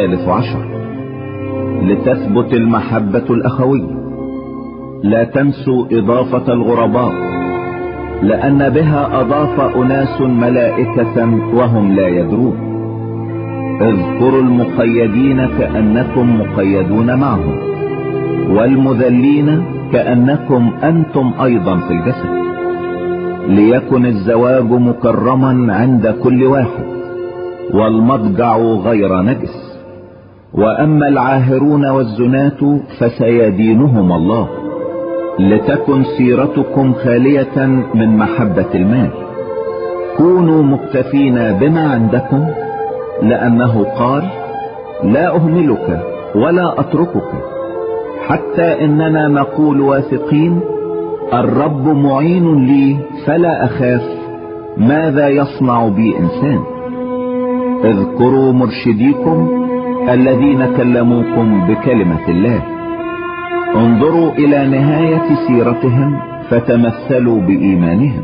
13. لتثبت المحبة الأخوية. لا تنسوا إضافة الغرباء، لأن بها أضاف أناس ملائكة وهم لا يدرون. اذكروا المقيدين كأنكم مقيدون معهم، والمذلين كأنكم أنتم أيضا في الجسد. ليكن الزواج مكرما عند كل واحد، والمضجع غير نجس. وأما العاهرون والزنات فسيدينهم الله. لتكن سيرتكم خالية من محبة المال. كونوا مكتفين بما عندكم، لأنه قال: لا أهملك ولا أتركك، حتى إننا نقول واثقين: الرب معين لي فلا أخاف ماذا يصنع بي إنسان. اذكروا مرشديكم الذين كلموكم بكلمة الله. انظروا إلى نهاية سيرتهم فتمثلوا بإيمانهم.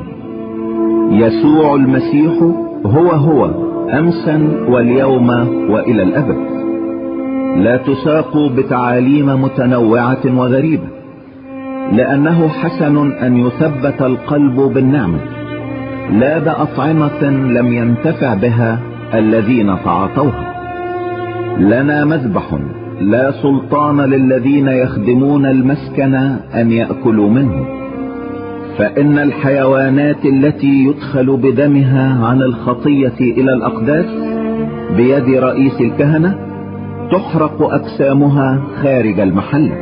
يسوع المسيح هو أمسا واليوم وإلى الأبد. لا تساقوا بتعاليم متنوعة وغريبة، لأنه حسن أن يثبت القلب بالنعمة، لا بأطعمة لم ينتفع بها الذين تعاطوها. لنا مذبح لا سلطان للذين يخدمون المسكن أن يأكلوا منه. فإن الحيوانات التي يدخل بدمها عن الخطية إلى الأقداس بيد رئيس الكهنة تحرق أجسامها خارج المحل.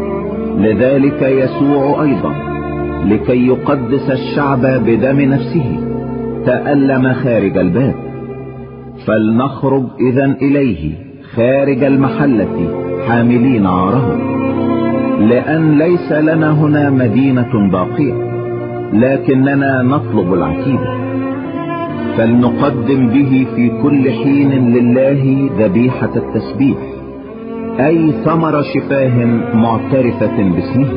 لذلك يسوع أيضا لكي يقدس الشعب بدم نفسه تألم خارج الباب. فلنخرج إذن إليه خارج المحلة حاملين عاره، لأن ليس لنا هنا مدينة باقية، لكننا نطلب العتيد. فلنقدم به في كل حين لله ذبيحة التسبيح، أي ثمر شفاه معترفة باسمه.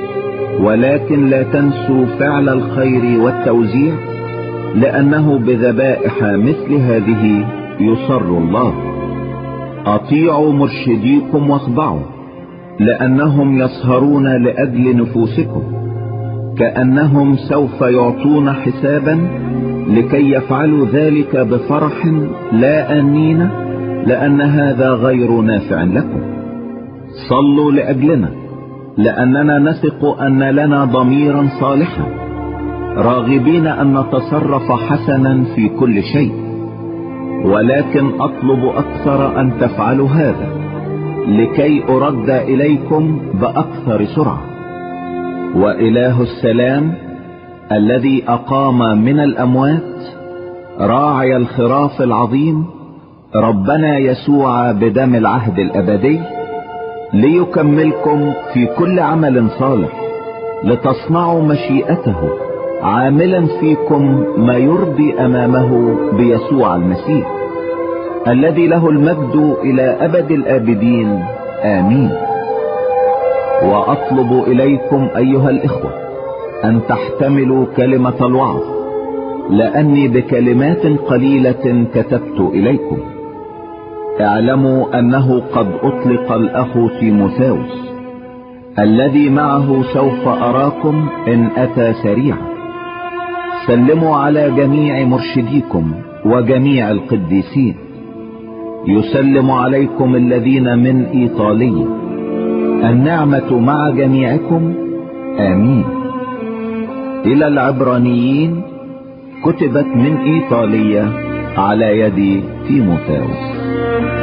ولكن لا تنسوا فعل الخير والتوزيع، لأنه بذبائح مثل هذه يسر الله. أطيعوا مرشديكم واخضعوا، لأنهم يسهرون لأجل نفوسكم، كأنهم سوف يعطون حسابا، لكي يفعلوا ذلك بفرح لا آنين، لأن هذا غير نافع لكم. صلوا لأجلنا، لأننا نثق أن لنا ضميرا صالحا، راغبين أن نتصرف حسنا في كل شيء. ولكن أطلب أكثر أن تفعلوا هذا، لكي أرد إليكم بأكثر سرعة. وإله السلام الذي أقام من الأموات راعي الخراف العظيم ربنا يسوع بدم العهد الأبدي، ليكملكم في كل عمل صالح، لتصنعوا مشيئته، عاملا فيكم ما يرضي أمامه بيسوع المسيح، الذي له المجد إلى أبد الآبدين. آمين. وأطلب إليكم أيها الإخوة أن تحتملوا كلمة الوعظ، لأني بكلمات قليلة كتبت إليكم. اعلموا أنه قد أطلق الأخ تيموثاوس، الذي معه سوف أراكم إن أتى سريعا. سلموا على جميع مرشديكم وجميع القديسين. يسلم عليكم الذين من إيطاليا. النعمة مع جميعكم. آمين. إلى العبرانيين، كتبت من إيطاليا على يد تيموثاوس.